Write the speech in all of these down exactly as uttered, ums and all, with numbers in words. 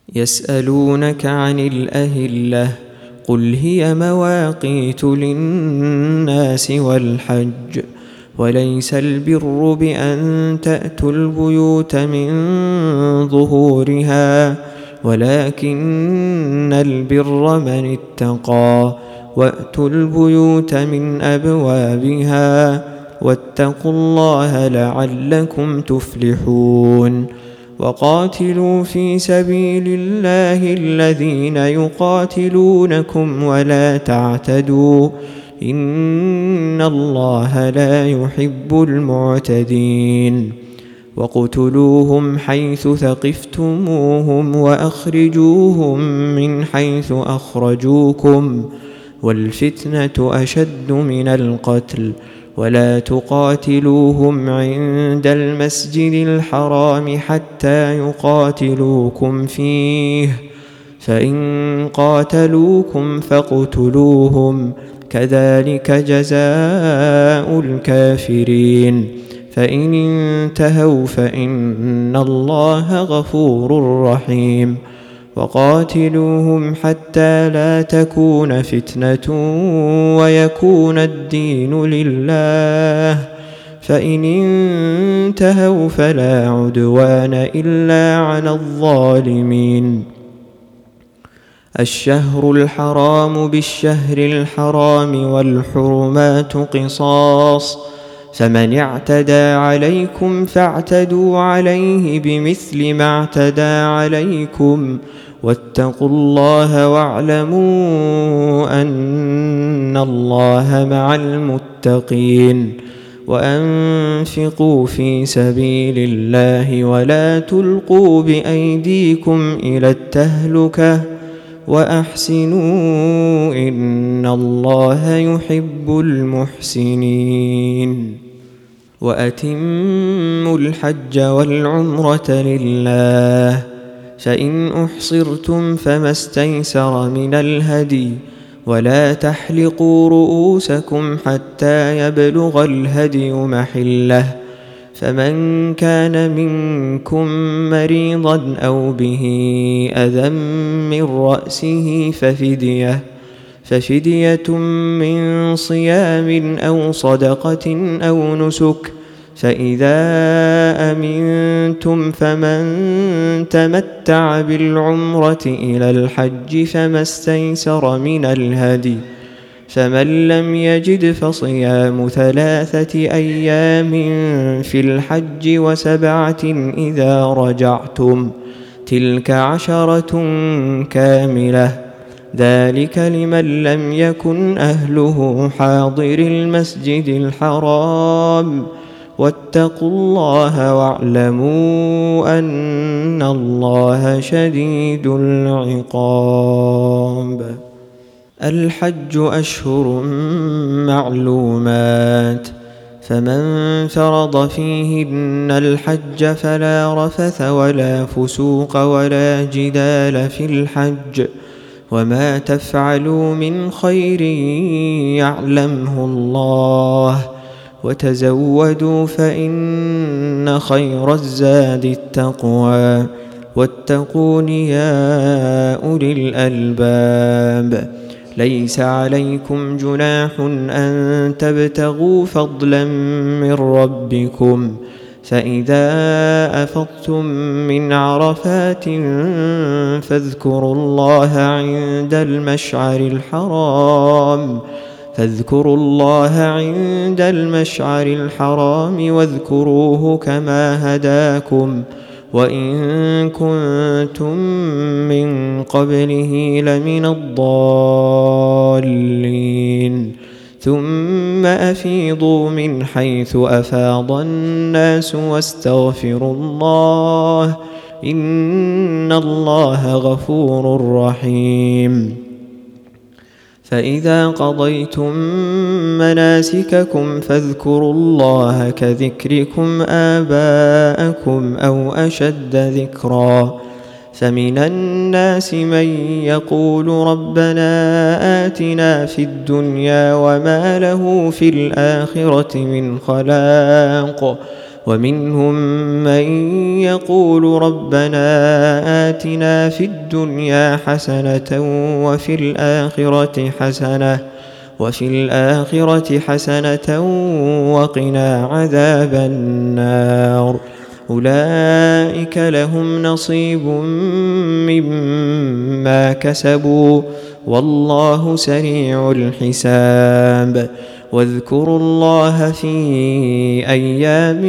يسألونك عن الأهلة قل هي مواقيت للناس والحج وليس البر بأن تأتوا البيوت من ظهورها ولكن البر من اتقى وأتوا البيوت من أبوابها واتقوا الله لعلكم تفلحون. وقاتلوا في سبيل الله الذين يقاتلونكم ولا تعتدوا إن الله لا يحب المعتدين. وقتلوهم حيث ثقفتموهم وأخرجوهم من حيث أخرجوكم والفتنة أشد من القتل ولا تقاتلوهم عند المسجد الحرام حتى يقاتلوكم فيه فإن قاتلوكم فاقتلوهم كذلك جزاء الكافرين فإن انتهوا فإن الله غفور رحيم. وقاتلوهم حتى لا تكون فتنة ويكون الدين لله فإن انتهوا فلا عدوان إلا على الظالمين. الشهر الحرام بالشهر الحرام والحرمات قصاص فمن اعتدى عليكم فاعتدوا عليه بمثل ما اعتدى عليكم واتقوا الله واعلموا أن الله مع المتقين. وأنفقوا في سبيل الله ولا تلقوا بأيديكم إلى التهلكة وأحسنوا إن الله يحب المحسنين. وأتموا الحج والعمرة لله فإن أحصرتم فما استيسر من الهدي ولا تحلقوا رؤوسكم حتى يبلغ الهدي محله فمن كان منكم مريضا أو به أذى من رأسه ففدية ففدية من صيام أو صدقة أو نسك فإذا أمنتم فمن تمتع بالعمرة إلى الحج فما استيسر من الهدي فمن لم يجد فصيام ثلاثة أيام في الحج وسبعة إذا رجعتم تلك عشرة كاملة ذلك لمن لم يكن أهله حاضر المسجد الحرام واتقوا الله واعلموا أن الله شديد العقاب. الحج أشهر معلومات فمن فرض فيهن الحج فلا رفث ولا فسوق ولا جدال في الحج وما تفعلوا من خير يعلمه الله وتزودوا فإن خير الزاد التقوى واتقون يا أولي الألباب. ليس عليكم جناح أن تبتغوا فضلا من ربكم فإذا أفضتم من عرفات فاذكروا الله عند المشعر الحرام فاذكروا الله عند المشعر الحرام واذكروه كما هداكم وإن كنتم من قبله لمن الضالين. ثم أفيضوا من حيث أفاض الناس واستغفروا الله إن الله غفور رحيم. فإذا قضيتم مناسككم فاذكروا الله كذكركم آباءكم أو أشد ذكرا فمن الناس من يقول ربنا آتنا في الدنيا وما له في الآخرة من خلاق ومنهم من يقول ربنا آتنا في الدنيا حسنة وفي الآخرة حسنة وفي الآخرة حسنة وقنا عذاب النار أولئك لهم نصيب مما كسبوا والله سريع الحساب واذكروا الله في أيام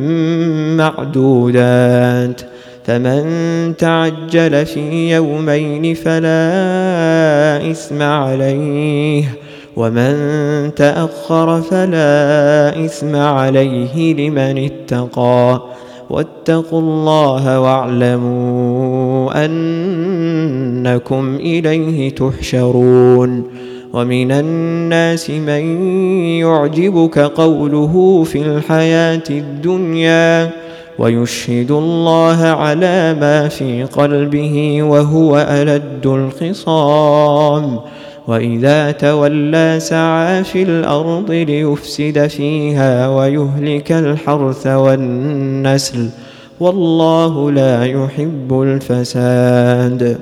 معدودات فمن تعجل في يومين فلا إثم عليه ومن تأخر فلا إثم عليه لمن اتقى واتقوا الله واعلموا أنكم إليه تحشرون ومن الناس من يعجبك قوله في الحياة الدنيا ويشهد الله على ما في قلبه وهو ألد الخصام وإذا تولى سعى في الأرض ليفسد فيها ويهلك الحرث والنسل والله لا يحب الفساد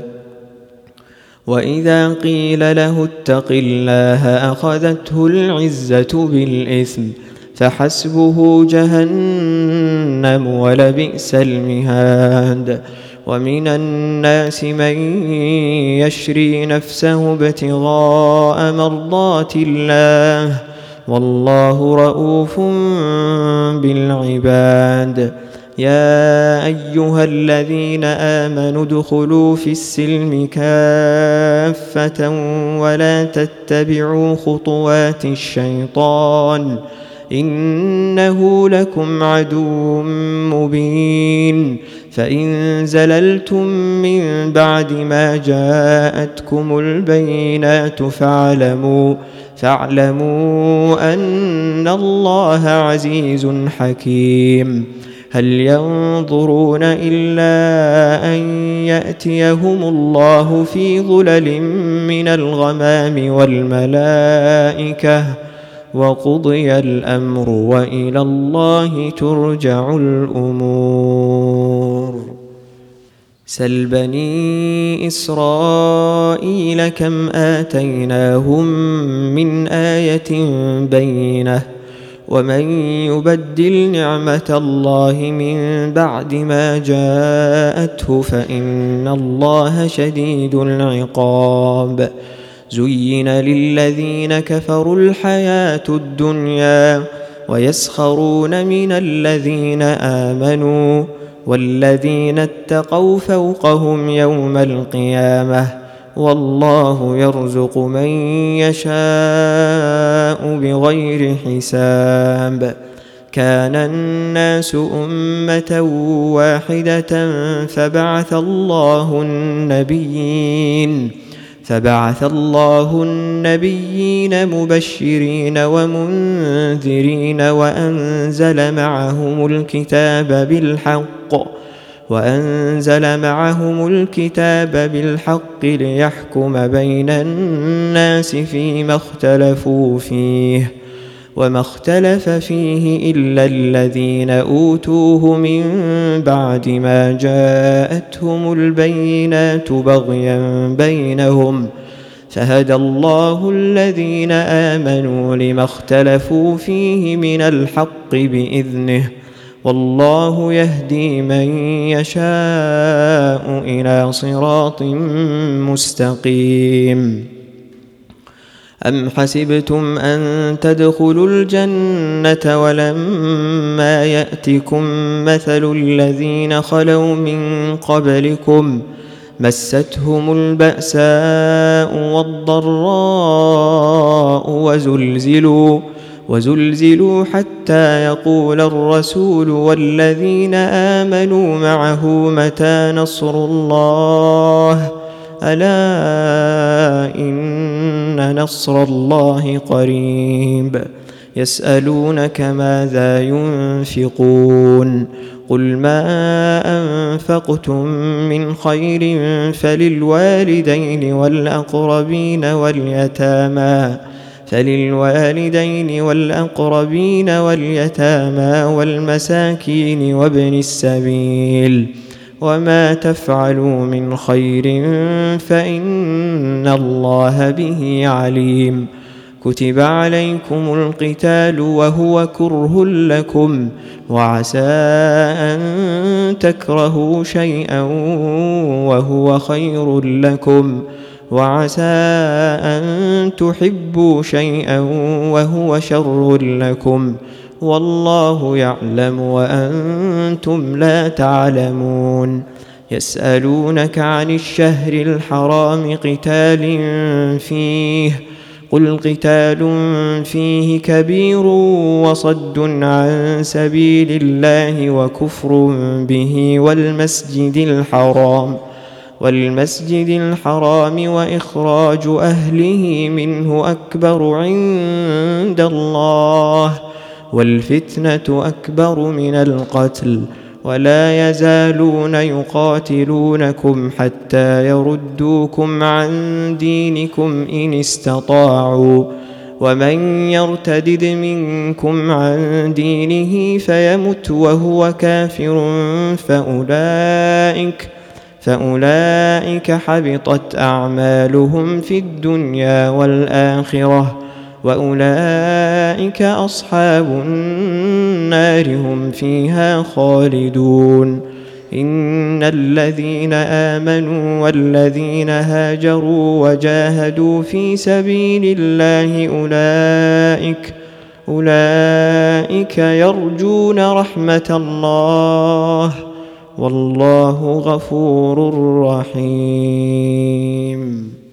وإذا قيل له اتق الله أخذته العزة بالإثم فحسبه جهنم ولبئس المهاد ومن الناس من يشري نفسه ابتغاء مرضات الله والله رؤوف بالعباد يا أيها الذين آمنوا ادخلوا في السلم كافة ولا تتبعوا خطوات الشيطان إنه لكم عدو مبين فإن زللتم من بعد ما جاءتكم البينات فاعلموا فاعلموا أن الله عزيز حكيم هل ينظرون إلا أن يأتيهم الله في ظلل من الغمام والملائكة وقضي الأمر وإلى الله ترجع الأمور سل بني إسرائيل كم آتيناهم من آية بينة ومن يبدل نعمة الله من بعد ما جاءته فإن الله شديد العقاب زين للذين كفروا الحياة الدنيا ويسخرون من الذين آمنوا والذين اتقوا فوقهم يوم القيامة والله يرزق من يشاء بغير حساب كان الناس أمة واحدة فبعث الله النبيين فبعث الله النبيين مبشرين ومنذرين وأنزل معهم الكتاب بالحق وأنزل معهم الكتاب بالحق ليحكم بين الناس فيما اختلفوا فيه وما اختلف فيه إلا الذين أوتوه من بعد ما جاءتهم البينات بغيا بينهم فهدى الله الذين آمنوا لما اختلفوا فيه من الحق بإذنه والله يهدي من يشاء إلى صراط مستقيم أم حسبتم أن تدخلوا الجنة ولما يأتكم مثل الذين خلوا من قبلكم مستهم البأساء والضراء وزلزلوا وزلزلوا حتى يقول الرسول والذين آمنوا معه متى نصر الله ألا إن نصر الله قريب يسألونك ماذا ينفقون قل ما أنفقتم من خير فللوالدين والأقربين واليتامى فللوالدين والأقربين واليتامى والمساكين وابن السبيل وما تفعلوا من خير فإن الله به عليم كتب عليكم القتال وهو كره لكم وعسى أن تكرهوا شيئا وهو خير لكم وعسى أن تحبوا شيئا وهو شر لكم والله يعلم وأنتم لا تعلمون يسألونك عن الشهر الحرام قتال فيه قل قتال فيه كبير وصد عن سبيل الله وكفر به والمسجد الحرام والمسجد الحرام وإخراج أهله منه أكبر عند الله والفتنة أكبر من القتل ولا يزالون يقاتلونكم حتى يردوكم عن دينكم إن استطاعوا ومن يرتدد منكم عن دينه فيمت وهو كافر فأولئك فأولئك حبطت أعمالهم في الدنيا والآخرة وأولئك أصحاب النار هم فيها خالدون إن الذين آمنوا والذين هاجروا وجاهدوا في سبيل الله أولئك أولئك يرجون رحمة الله والله غفور رحيم.